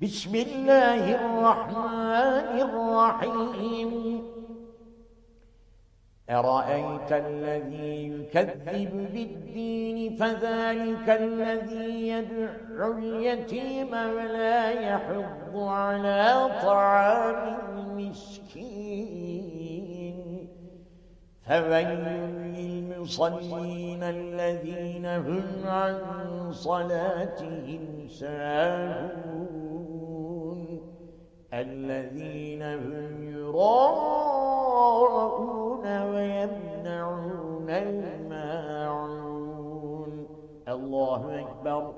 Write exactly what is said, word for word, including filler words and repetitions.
بسم الله الرحمن الرحيم أرأيت الذي يكذب بالدين فذلك الذي يدعو اليتيم ولا يحض على طعام المسكين فويل للمصلين الذين هم عن صلاتهم ساهون الذين هم يراءون ويمنعون الماعون الله أكبر.